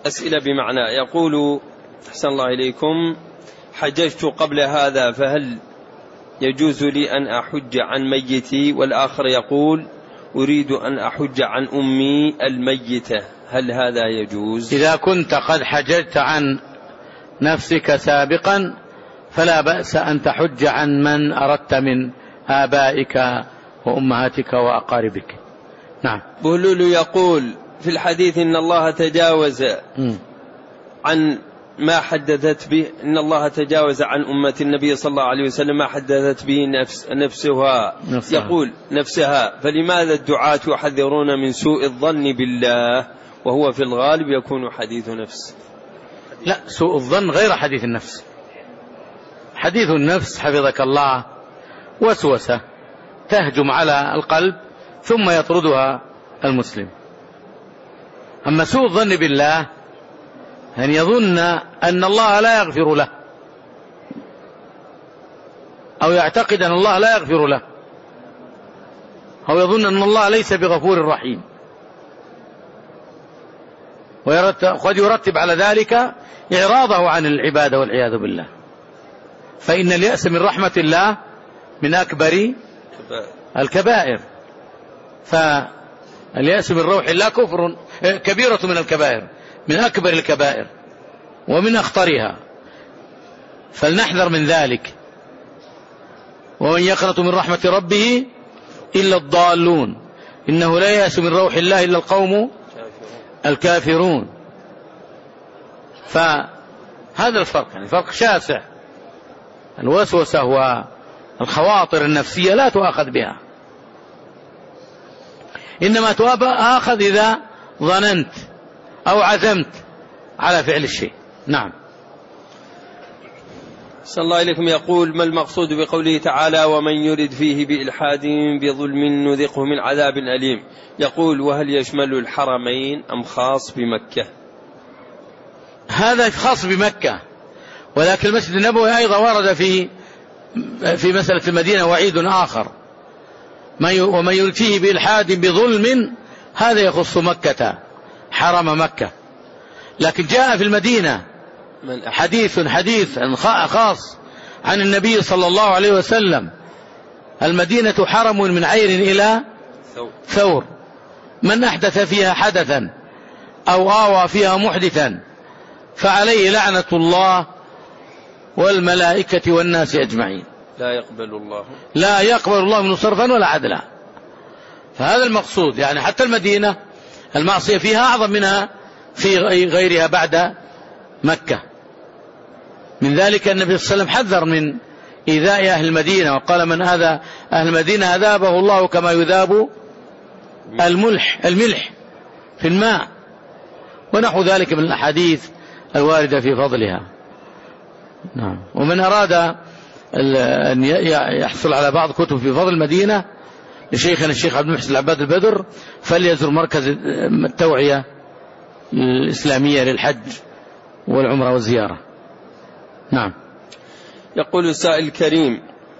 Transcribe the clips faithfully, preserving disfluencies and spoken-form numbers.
أسئلة بمعنى. يقول أحسن الله إليكم: حججت قبل هذا، فهل يجوز لي أن أحج عن ميتي؟ والآخر يقول: أريد أن أحج عن أمي الميتة، هل هذا يجوز؟ إذا كنت قد حججت عن نفسك سابقا فلا بأس أن تحج عن من أردت من آبائك وأمهاتك وأقاربك. نعم. بهلول يقول في الحديث إن الله تجاوز م. عن ما حدثت به، إن الله تجاوز عن أمة النبي صلى الله عليه وسلم ما حدثت به نفس نفسها. نفسها يقول نفسها، فلماذا الدعاة يحذرون من سوء الظن بالله وهو في الغالب يكون حديث نفس؟ لا، سوء الظن غير حديث النفس. حديث النفس حفظك الله وسوسة تهجم على القلب ثم يطردها المسلم. أما سوء الظن بالله أن يظن أن الله لا يغفر له، أو يعتقد أن الله لا يغفر له، أو يظن أن الله ليس بغفور رحيم، وقد يرتب على ذلك إعراضه عن العبادة والعياذ بالله. فإن اليأس من رحمة الله من أكبر الكبائر، فاليأس من روح الله كفر كبيرة من الكبائر، من أكبر الكبائر ومن أخطرها، فلنحذر من ذلك. ومن يقنط من رحمة ربه إلا الضالون، إنه لا يأس من روح الله إلا القوم الكافرون. فهذا الفرق، يعني فرق شاسع. الوسوسة والخواطر النفسية لا تؤاخذ بها، إنما تؤاخذ إذا ظننت أو عزمت على فعل الشيء. نعم. صلى الله عليكم يقول: ما المقصود بقوله تعالى: ومن يرد فيه بإلحاد بظلم نذقه من عذاب أليم؟ يقول: وهل يشمل الحرمين أم خاص بمكة؟ هذا خاص بمكة، ولكن المسجد النبوي أيضا ورد في في مسألة المدينة وعيد آخر: ومن يرد فيه بإلحاد بظلم، هذا يخص مكة، حرم مكة. لكن جاء في المدينة حديث حديث خاص عن النبي صلى الله عليه وسلم: المدينة حرم من عير إلى ثور، من أحدث فيها حدثا أو آوى فيها محدثا فعليه لعنة الله والملائكة والناس أجمعين. لا يقبل الله لا يقبل الله منه صرفا ولا عدلا. فهذا المقصود، يعني حتى المدينة المعصية فيها أعظم منها في غيرها بعد مكة. من ذلك النبي صلى الله عليه وسلم حذر من إيذاء أهل المدينة، وقال: من أذى أهل المدينة أذابه الله كما يذاب الملح الملح في الماء، ونحو ذلك من الأحاديث الواردة في فضلها. نعم. ومن أراد أن يحصل على بعض كتب في فضل المدينة لشيخنا الشيخ عبد المحسن العباد البدر، فليزر مركز التوعية الإسلامية للحج والعمرة والزيارة. نعم. يقول السائل الكريم: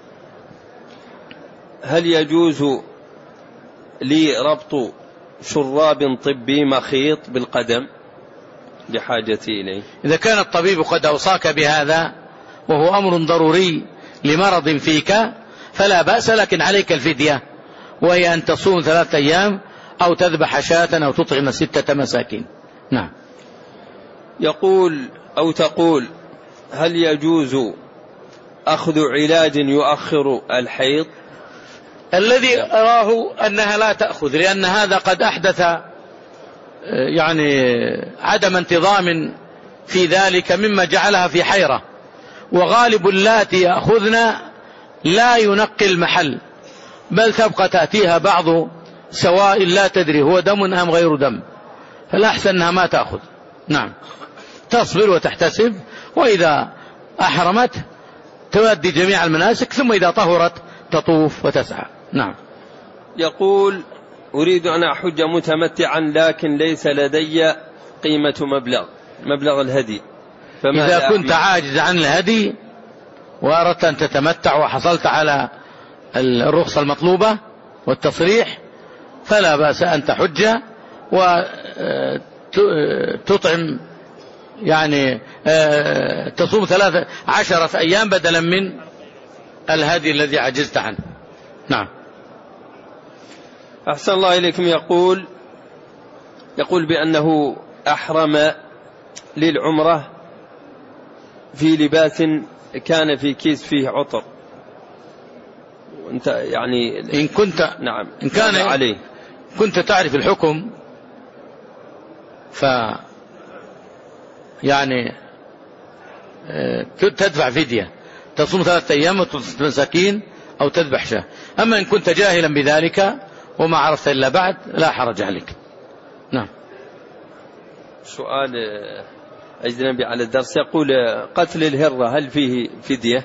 هل يجوز لي ربط شراب طبي مخيط بالقدم لحاجتي إليه؟ إذا كان الطبيب قد أوصاك بهذا وهو أمر ضروري لمرض فيك فلا بأس، لكن عليك الفدية، وهي أن تصوم ثلاثة أيام أو تذبح شاة أو تطعم ستة مساكين. نعم. يقول أو تقول: هل يجوز أخذ علاج يؤخر الحيض؟ الذي أراه أنها لا تأخذ، لأن هذا قد أحدث يعني عدم انتظام في ذلك مما جعلها في حيرة، وغالب اللاتي يأخذنا لا ينقي المحل، بل تبقى تأتيها بعض سوائل لا تدري هو دم أم غير دم، فالأحسن أنها ما تأخذ. نعم. تصبر وتحتسب، وإذا أحرمت تؤدي جميع المناسك، ثم إذا طهرت تطوف وتسعى. نعم. يقول: أريد أن أحج متمتعا لكن ليس لدي قيمة مبلغ مبلغ الهدي، إذا كنت عاجز عن الهدي وأردت أن تتمتع وحصلت على الرخصة المطلوبة والتصريح فلا بأس أن تحج وتطعم يعني تصوم ثلاثة عشرة أيام بدلا من الهدي الذي عجزت عنه. نعم. أحسن الله إليكم. يقول يقول بأنه أحرم للعمرة في لباس كان في كيس فيه عطر، وانت يعني إن كنت نعم إن كان عليه كنت تعرف الحكم ف يعني تدفع فدية، تصوم ثلاثة أيام وتصوم مساكين أو تذبح شاة. أما إن كنت جاهلا بذلك وما عرفت إلا بعد لا حرج عليك. نعم. سؤال أجنبي على الدرس يقول قتل الهرة هل فيه فدية؟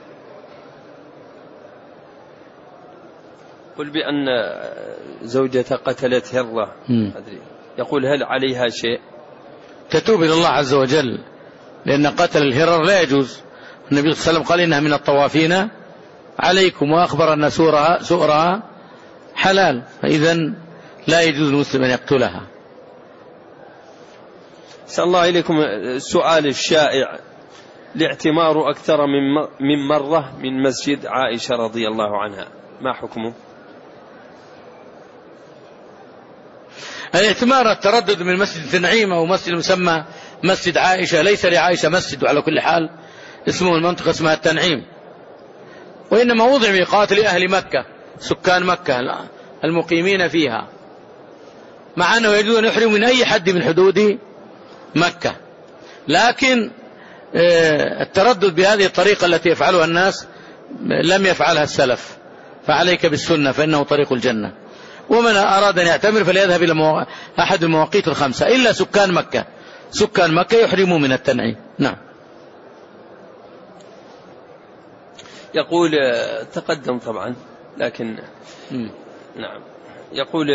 قل بأن زوجته قتلت هرة أدري. يقول هل عليها شيء؟ تتوب إلى الله عز وجل، لأن قتل الهرر لا يجوز. النبي صلى الله عليه وسلم قال إنها من الطوافين عليكم، وأخبر أن سؤرها, سؤرها حلال، فإذن لا يجوز المسلم أن يقتلها. سأل الله إليكم السؤال الشائع، الاعتمار أكثر من مرة من مسجد عائشة رضي الله عنها ما حكمه؟ الاعتمار التردد من مسجد النعيم أو مسجد مسمى مسجد عائشة، ليس لعائشة مسجد، وعلى كل حال اسمه المنطقة اسمها التنعيم، وإنما وضع ميقات لأهل مكة سكان مكة المقيمين فيها، مع أنه يجوز أن يحرم من أي حد من حدود مكة، لكن التردد بهذه الطريقة التي يفعلها الناس لم يفعلها السلف، فعليك بالسنة فإنه طريق الجنة. ومن أراد أن يعتمر فليذهب إلى أحد المواقيت الخمسة، إلا سكان مكة، سكان مكة يحرموا من التنعيم. نعم. يقول تقدم طبعا لكن م. نعم. يقول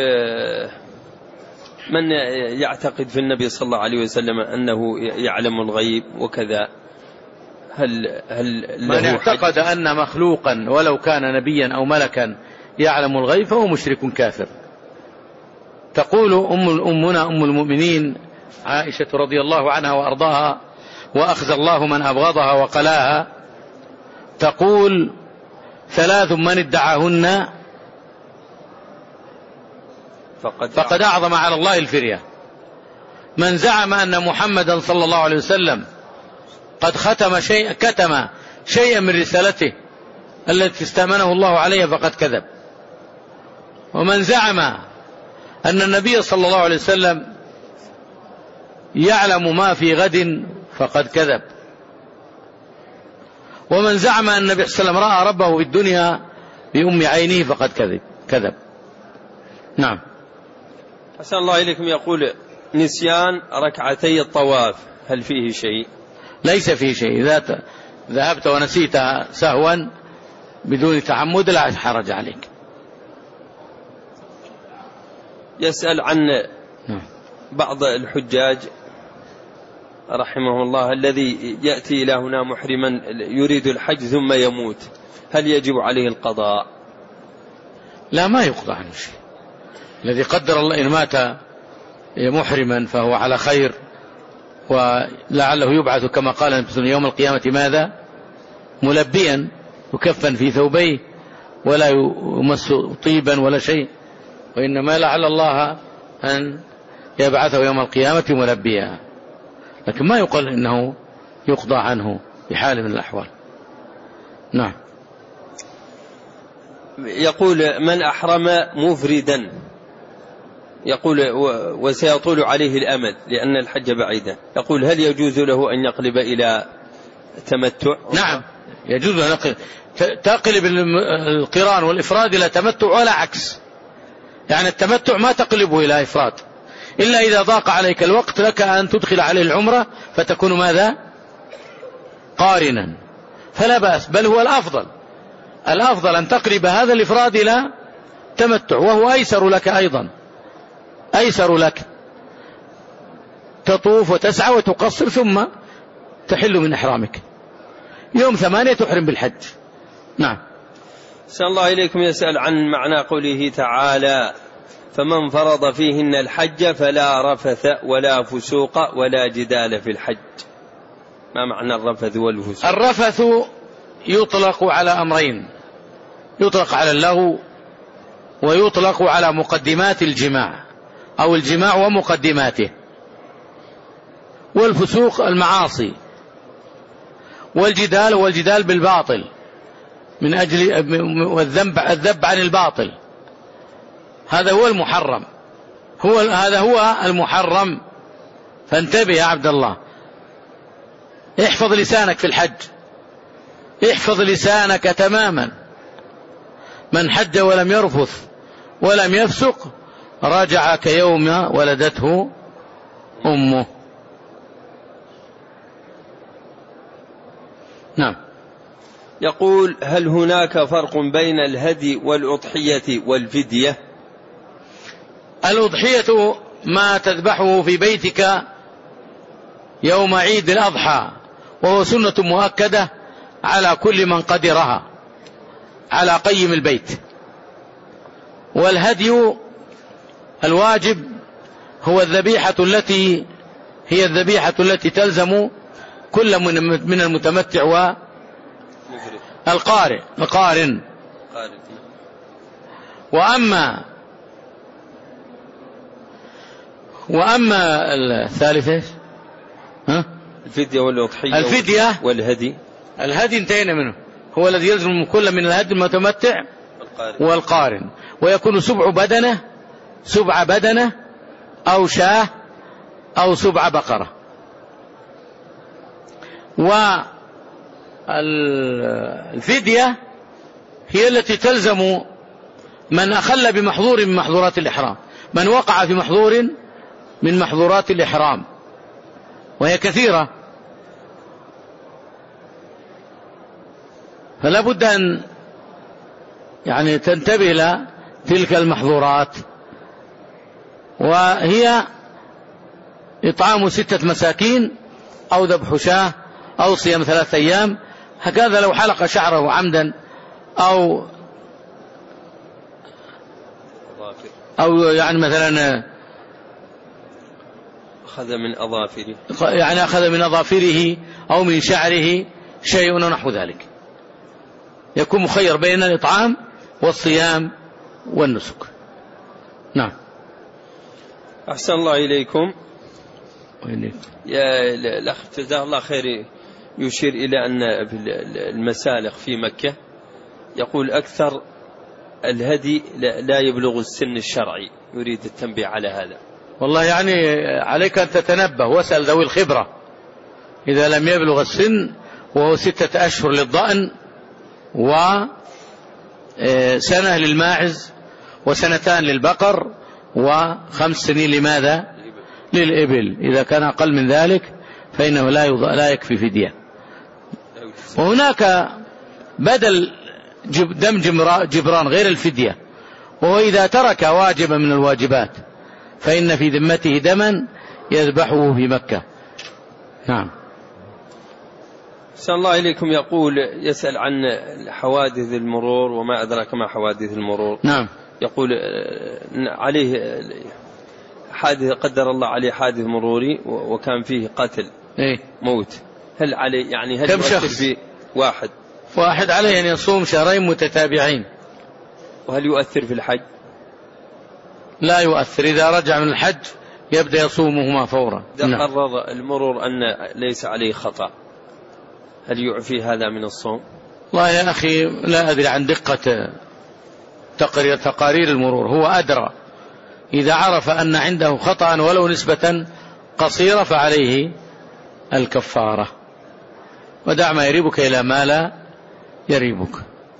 من يعتقد في النبي صلى الله عليه وسلم أنه يعلم الغيب وكذا، هل هل من اعتقد أن مخلوقا ولو كان نبيا أو ملكا يعلم الغيب فهو مشرك كافر. تقول أم أمنا أم المؤمنين عائشة رضي الله عنها وأرضاها، وأخزى الله من أبغضها وقلاها، تقول ثلاث من ادعاهن فقد, فقد أعظم على الله الفرية: من زعم أن محمدا صلى الله عليه وسلم قد ختم شيء كتم شيئا من رسالته التي استأمنه الله عليها فقد كذب، ومن زعم أن النبي صلى الله عليه وسلم يعلم ما في غد فقد كذب، ومن زعم أن النبي صلى الله عليه وسلم رأى ربه في الدنيا بأم عينه فقد كذب كذب. نعم. أسأل الله إليكم. يقول نسيان ركعتي الطواف هل فيه شيء؟ ليس فيه شيء، إذا ذهبت ونسيتها سهوا بدون تعمد لا حرج عليك. يسأل عن بعض الحجاج رحمه الله الذي يأتي إلى هنا محرما يريد الحج ثم يموت، هل يجب عليه القضاء؟ لا، ما يقضى عنه شيء. الذي قدر الله إن مات محرما فهو على خير، ولعله يبعث كما قال النبي يوم القيامة ماذا؟ ملبيا يكفن في ثوبيه ولا يمس طيبا ولا شيء، وإنما لعل الله أن يبعثه يوم القيامة ملبيا، لكن ما يقال إنه يقضى عنه بحال من الأحوال. نعم. يقول من أحرم مفردا، يقول وسيطول عليه الأمد لأن الحج بعيدا، يقول هل يجوز له أن يقلب إلى تمتع؟ نعم يجوز أن تقلب القران والإفراد إلى تمتع ولا عكس، يعني التمتع ما تقلبه إلى إفراد إلا إذا ضاق عليك الوقت لك أن تدخل عليه العمرة فتكون ماذا؟ قارنا، فلا بأس، بل هو الأفضل الأفضل أن تقلب هذا الإفراد إلى تمتع، وهو أيسر لك أيضا، أيسر لك، تطوف وتسعى وتقصر ثم تحل من إحرامك، يوم ثمانية تحرم بالحج. نعم. سأل الله إليكم. يسأل عن معنى قوله تعالى فمن فرض فيهن الحج فلا رفث ولا فسوق ولا جدال في الحج. ما معنى الرفث والفسوق؟ الرفث يطلق على أمرين، يطلق على اللغو ويطلق على مقدمات الجماع أو الجماع ومقدماته، والفسوق المعاصي، والجدال والجدال بالباطل من أجل والذنب الذب عن الباطل، هذا هو المحرم، هو هذا هو المحرم. فانتبه يا عبد الله، احفظ لسانك في الحج، احفظ لسانك تماما. من حج ولم يرفث ولم يفسق رجع كيوم ولدته أمه. نعم. يقول: هل هناك فرق بين الهدي والأضحية والفدية؟ الأضحية ما تذبحه في بيتك يوم عيد الأضحى، وهو سنة مؤكدة على كل من قدرها على قيم البيت. والهدي الواجب هو الذبيحة التي هي الذبيحة التي تلزم كل من المتمتع والقارئ القارن. وأما وأما الثالث ايش؟ ها؟ الفدية والأضحية الفدية والهدي. الهدي انتهينا منه، هو الذي يلزم من كل من الهدي المتمتع والقارن، ويكون سبع بدنة سبع بدنة أو شاه أو سبع بقرة. والفدية هي التي تلزم من أخل بمحظور من محظورات الإحرام، من وقع في محظور من محظورات الإحرام، وهي كثيرة، فلا بد أن يعني تنتبه إلى تلك المحظورات، وهي إطعام ستة مساكين أو ذبح شاة أو صيام ثلاثة أيام. هكذا لو حلق شعره عمدا أو أو يعني مثلا أخذ من أظافره يعني أخذ من أظافره أو من شعره شيء ونحو ذلك، يكون مخير بين الإطعام والصيام والنسك. نعم. أحسن الله إليكم. وإليكم. يا الأخ جزاه الله خير يشير إلى أن المسالخ في مكة يقول أكثر الهدي لا يبلغ السن الشرعي، يريد التنبيه على هذا. والله يعني عليك أن تتنبه واسأل ذوي الخبرة، إذا لم يبلغ السن وهو ستة أشهر للضأن وسنة للماعز وسنتان للبقر وخمس سنين لماذا؟ للإبل. إذا كان أقل من ذلك فإنه لا لا يكفي فدية. وهناك بدل دم جبران غير الفدية، وهو إذا ترك واجبا من الواجبات فإن في ذمته دما يذبحه في مكة. نعم. أحسن الله إليكم. يقول يسأل عن حوادث المرور وما أدراك ما حوادث المرور. نعم. يقول عليه حادث قدر الله عليه حادث مروري وكان فيه قتل إيه؟ موت، هل عليه يعني هل كم يؤثر شخص؟ في واحد واحد عليه أن يصوم شهرين متتابعين. وهل يؤثر في الحج؟ لا يؤثر، إذا رجع من الحج يبدأ يصومهما فورا. إذا قرر المرور أن ليس عليه خطأ هل يعفي هذا من الصوم؟ والله يا أخي لا أدري عن دقة تقارير المرور، هو أدرى. إذا عرف أن عنده خطأ ولو نسبة قصيرة فعليه الكفارة، ودع ما يريبك إلى ما لا يريبك.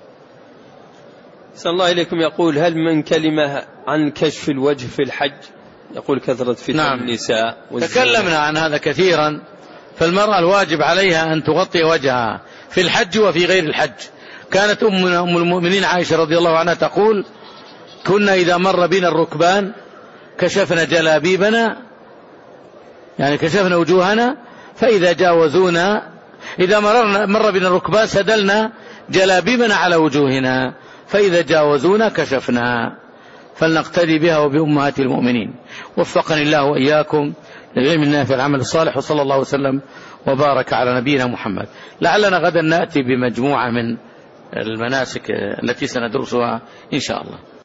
صلى الله إليكم. يقول هل من كلمة عن كشف الوجه في الحج؟ يقول كثرة فتن نعم. النساء. تكلمنا عن هذا كثيرا. فالمرأة الواجب عليها أن تغطي وجهها في الحج وفي غير الحج. كانت أم المؤمنين عائشة رضي الله عنها تقول كنا إذا مر بنا الركبان كشفنا جلابيبنا، يعني كشفنا وجوهنا، فإذا جاوزونا إذا مررنا مر بنا الركبان سدلنا جلابيبنا على وجوهنا، فإذا جاوزونا كشفنا. فلنقتدي بها وبأمهات المؤمنين. وفقني الله وإياكم للعلم النافع العمل الصالح، وصلى الله وسلم وبارك على نبينا محمد. لعلنا غدا نأتي بمجموعة من المناسك التي سندرسها إن شاء الله.